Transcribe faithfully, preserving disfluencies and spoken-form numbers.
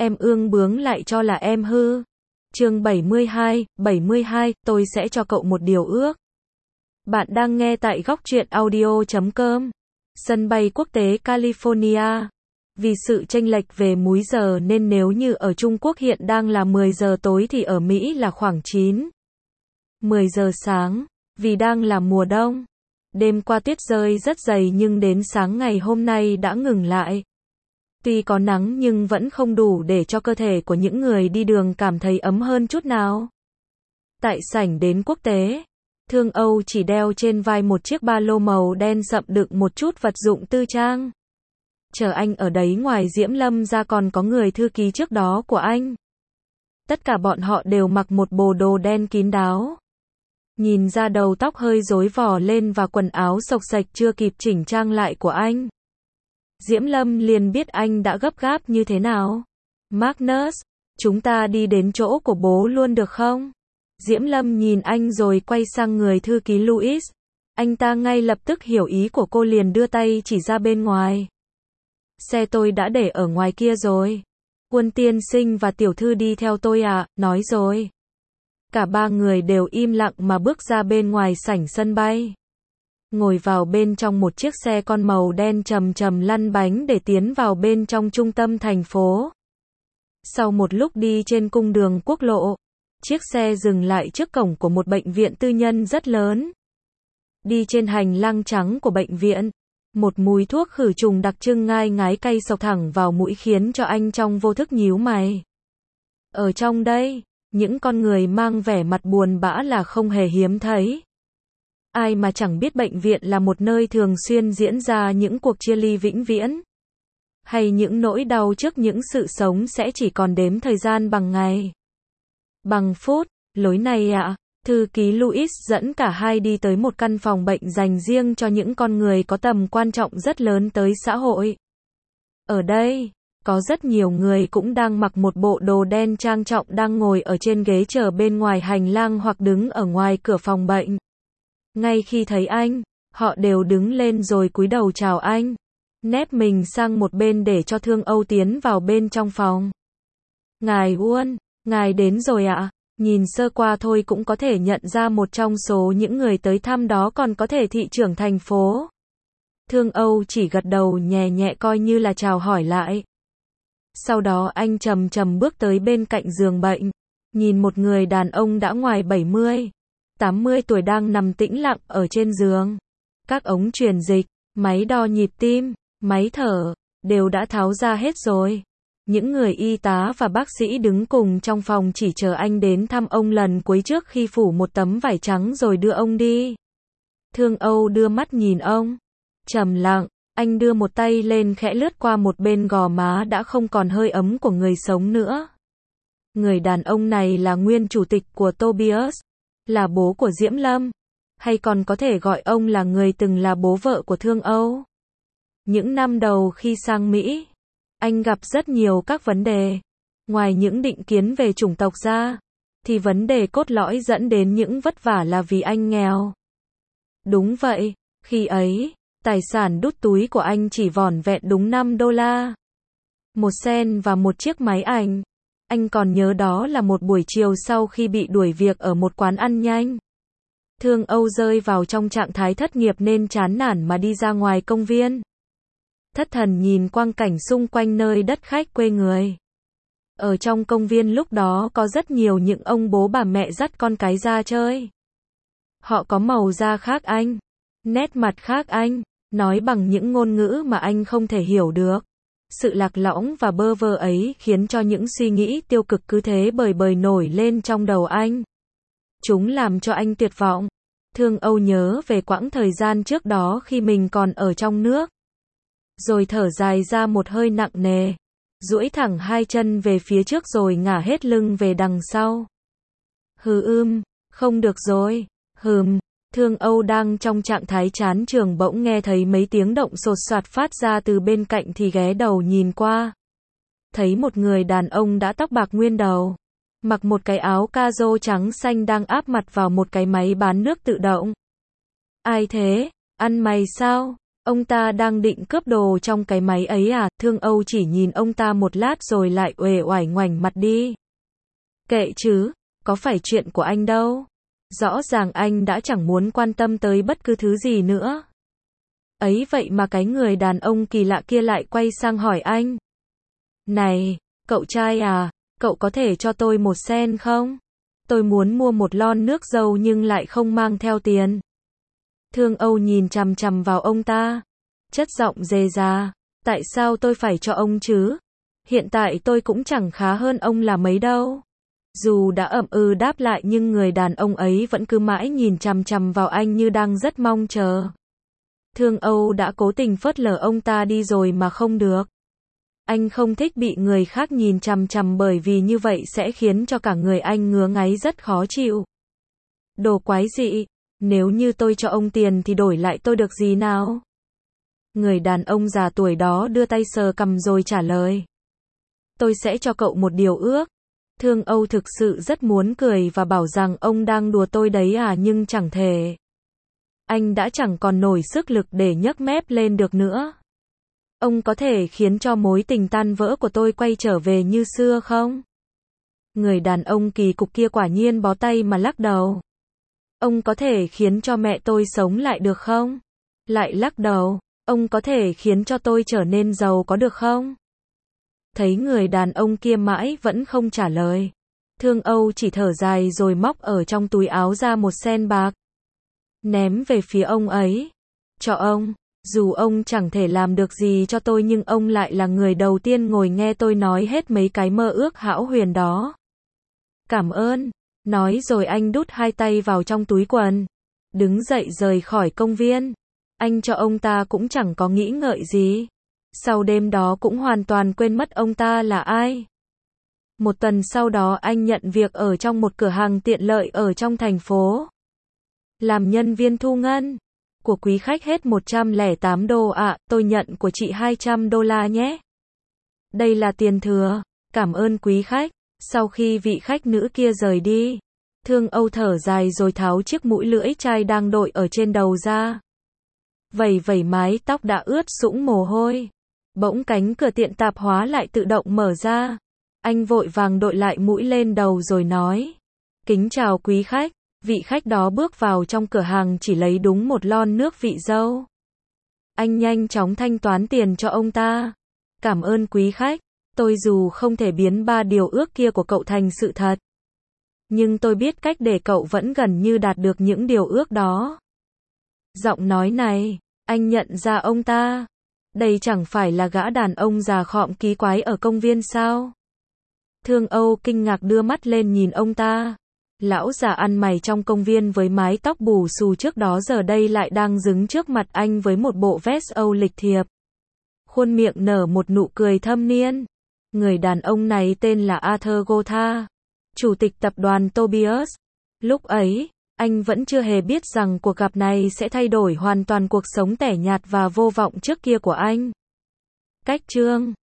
em ương bướng lại cho là em hư. Chương bảy mươi hai, bảy mươi hai, tôi sẽ cho cậu một điều ước. Bạn đang nghe tại góc truyện audio chấm com. Sân bay quốc tế California. Vì sự chênh lệch về múi giờ nên nếu như ở Trung Quốc hiện đang là mười giờ tối thì ở Mỹ là khoảng chín, mười giờ sáng. Vì đang là mùa đông. Đêm qua tuyết rơi rất dày nhưng đến sáng ngày hôm nay đã ngừng lại. Tuy có nắng nhưng vẫn không đủ để cho cơ thể của những người đi đường cảm thấy ấm hơn chút nào. Tại sảnh đến quốc tế, Thương Âu chỉ đeo trên vai một chiếc ba lô màu đen rậm đựng một chút vật dụng tư trang. Chờ anh ở đấy ngoài Diễm Lâm ra còn có người thư ký trước đó của anh. Tất cả bọn họ đều mặc một bộ đồ đen kín đáo. Nhìn ra đầu tóc hơi rối vò lên và quần áo xộc xệch chưa kịp chỉnh trang lại của anh. Diễm Lâm liền biết anh đã gấp gáp như thế nào. Magnus, chúng ta đi đến chỗ của bố luôn được không? Diễm Lâm nhìn anh rồi quay sang người thư ký Louis. Anh ta ngay lập tức hiểu ý của cô liền đưa tay chỉ ra bên ngoài. Xe tôi đã để ở ngoài kia rồi. Quân tiên sinh và tiểu thư đi theo tôi à, nói rồi. Cả ba người đều im lặng mà bước ra bên ngoài sảnh sân bay. Ngồi vào bên trong một chiếc xe con màu đen chầm chầm lăn bánh để tiến vào bên trong trung tâm thành phố. Sau một lúc đi trên cung đường quốc lộ, chiếc xe dừng lại trước cổng của một bệnh viện tư nhân rất lớn. Đi trên hành lang trắng của bệnh viện, một mùi thuốc khử trùng đặc trưng ngai ngái cay xộc thẳng vào mũi khiến cho anh trong vô thức nhíu mày. Ở trong đây, những con người mang vẻ mặt buồn bã là không hề hiếm thấy. Ai mà chẳng biết bệnh viện là một nơi thường xuyên diễn ra những cuộc chia ly vĩnh viễn. Hay những nỗi đau trước những sự sống sẽ chỉ còn đếm thời gian bằng ngày. Bằng phút, lối này ạ. À, thư ký Louis dẫn cả hai đi tới một căn phòng bệnh dành riêng cho những con người có tầm quan trọng rất lớn tới xã hội. Ở đây, có rất nhiều người cũng đang mặc một bộ đồ đen trang trọng đang ngồi ở trên ghế chờ bên ngoài hành lang hoặc đứng ở ngoài cửa phòng bệnh. Ngay khi thấy anh, họ đều đứng lên rồi cúi đầu chào anh, nép mình sang một bên để cho Thương Âu tiến vào bên trong phòng. Ngài Uân, ngài đến rồi ạ, à? Nhìn sơ qua thôi cũng có thể nhận ra một trong số những người tới thăm đó còn có thể thị trưởng thành phố. Thương Âu chỉ gật đầu nhẹ nhẹ coi như là chào hỏi lại. Sau đó anh chậm chậm bước tới bên cạnh giường bệnh, nhìn một người đàn ông đã ngoài bảy mươi, tám mươi tuổi đang nằm tĩnh lặng ở trên giường. Các ống truyền dịch, máy đo nhịp tim, máy thở, đều đã tháo ra hết rồi. Những người y tá và bác sĩ đứng cùng trong phòng chỉ chờ anh đến thăm ông lần cuối trước khi phủ một tấm vải trắng rồi đưa ông đi. Thương Âu đưa mắt nhìn ông, trầm lặng, anh đưa một tay lên khẽ lướt qua một bên gò má đã không còn hơi ấm của người sống nữa. Người đàn ông này là nguyên chủ tịch của Tobias, là bố của Diễm Lâm, hay còn có thể gọi ông là người từng là bố vợ của Thương Âu. Những năm đầu khi sang Mỹ, anh gặp rất nhiều các vấn đề. Ngoài những định kiến về chủng tộc ra, thì vấn đề cốt lõi dẫn đến những vất vả là vì anh nghèo. Đúng vậy, khi ấy, tài sản đút túi của anh chỉ vỏn vẹn đúng năm đô la. Một sen và một chiếc máy ảnh. Anh còn nhớ đó là một buổi chiều sau khi bị đuổi việc ở một quán ăn nhanh. Thương Âu rơi vào trong trạng thái thất nghiệp nên chán nản mà đi ra ngoài công viên. Thất thần nhìn quang cảnh xung quanh nơi đất khách quê người. Ở trong công viên lúc đó có rất nhiều những ông bố bà mẹ dắt con cái ra chơi. Họ có màu da khác anh, nét mặt khác anh, nói bằng những ngôn ngữ mà anh không thể hiểu được. Sự lạc lõng và bơ vơ ấy khiến cho những suy nghĩ tiêu cực cứ thế bời bời nổi lên trong đầu anh. Chúng làm cho anh tuyệt vọng. Thương Âu nhớ về quãng thời gian trước đó khi mình còn ở trong nước. Rồi thở dài ra một hơi nặng nề, duỗi thẳng hai chân về phía trước rồi ngả hết lưng về đằng sau. Hừ ưm, không được rồi, hừm. Thương Âu đang trong trạng thái chán trường bỗng nghe thấy mấy tiếng động sột soạt phát ra từ bên cạnh thì ghé đầu nhìn qua. Thấy một người đàn ông đã tóc bạc nguyên đầu, mặc một cái áo ca-rô trắng xanh đang áp mặt vào một cái máy bán nước tự động. Ai thế? Ăn mày sao? Ông ta đang định cướp đồ trong cái máy ấy à? Thương Âu chỉ nhìn ông ta một lát rồi lại uể oải ngoảnh mặt đi. Kệ chứ, có phải chuyện của anh đâu. Rõ ràng anh đã chẳng muốn quan tâm tới bất cứ thứ gì nữa. Ấy vậy mà cái người đàn ông kỳ lạ kia lại quay sang hỏi anh. Này, cậu trai à, cậu có thể cho tôi một sen không? Tôi muốn mua một lon nước dâu nhưng lại không mang theo tiền. Thương Âu nhìn chằm chằm vào ông ta. Chất giọng dề già. Tại sao tôi phải cho ông chứ? Hiện tại tôi cũng chẳng khá hơn ông là mấy đâu. Dù đã ậm ừ đáp lại nhưng người đàn ông ấy vẫn cứ mãi nhìn chằm chằm vào anh như đang rất mong chờ. Thương Âu đã cố tình phớt lờ ông ta đi rồi mà không được. Anh không thích bị người khác nhìn chằm chằm bởi vì như vậy sẽ khiến cho cả người anh ngứa ngáy rất khó chịu. Đồ quái dị, nếu như tôi cho ông tiền thì đổi lại tôi được gì nào? Người đàn ông già tuổi đó đưa tay sờ cằm rồi trả lời. Tôi sẽ cho cậu một điều ước. Thương Âu thực sự rất muốn cười và bảo rằng ông đang đùa tôi đấy à nhưng chẳng thể. Anh đã chẳng còn nổi sức lực để nhấc mép lên được nữa. Ông có thể khiến cho mối tình tan vỡ của tôi quay trở về như xưa không? Người đàn ông kỳ cục kia quả nhiên bó tay mà lắc đầu. Ông có thể khiến cho mẹ tôi sống lại được không? Lại lắc đầu. Ông có thể khiến cho tôi trở nên giàu có được không? Thấy người đàn ông kia mãi vẫn không trả lời. Thương Âu chỉ thở dài rồi móc ở trong túi áo ra một sen bạc. Ném về phía ông ấy. Cho ông. Dù ông chẳng thể làm được gì cho tôi nhưng ông lại là người đầu tiên ngồi nghe tôi nói hết mấy cái mơ ước hão huyền đó. Cảm ơn. Nói rồi anh đút hai tay vào trong túi quần. Đứng dậy rời khỏi công viên. Anh cho ông ta cũng chẳng có nghĩ ngợi gì. Sau đêm đó cũng hoàn toàn quên mất ông ta là ai. Một tuần sau đó anh nhận việc ở trong một cửa hàng tiện lợi ở trong thành phố. Làm nhân viên thu ngân. Của quý khách hết một trăm lẻ tám đô ạ, à, tôi nhận của chị hai trăm đô la nhé. Đây là tiền thừa. Cảm ơn quý khách. Sau khi vị khách nữ kia rời đi, Thương Âu thở dài rồi tháo chiếc mũi lưỡi chai đang đội ở trên đầu ra. Vẩy vẩy mái tóc đã ướt sũng mồ hôi. Bỗng cánh cửa tiệm tạp hóa lại tự động mở ra. Anh vội vàng đội lại mũi lên đầu rồi nói. Kính chào quý khách. Vị khách đó bước vào trong cửa hàng chỉ lấy đúng một lon nước vị dâu. Anh nhanh chóng thanh toán tiền cho ông ta. Cảm ơn quý khách. Tôi dù không thể biến ba điều ước kia của cậu thành sự thật. Nhưng tôi biết cách để cậu vẫn gần như đạt được những điều ước đó. Giọng nói này, anh nhận ra ông ta. Đây chẳng phải là gã đàn ông già khọm kí quái ở công viên sao? Thương Âu kinh ngạc đưa mắt lên nhìn ông ta. Lão già ăn mày trong công viên với mái tóc bù xù trước đó giờ đây lại đang đứng trước mặt anh với một bộ vest Âu lịch thiệp. Khuôn miệng nở một nụ cười thâm niên. Người đàn ông này tên là Arthur Gotha, chủ tịch tập đoàn Tobias. Lúc ấy, anh vẫn chưa hề biết rằng cuộc gặp này sẽ thay đổi hoàn toàn cuộc sống tẻ nhạt và vô vọng trước kia của anh. Cách chương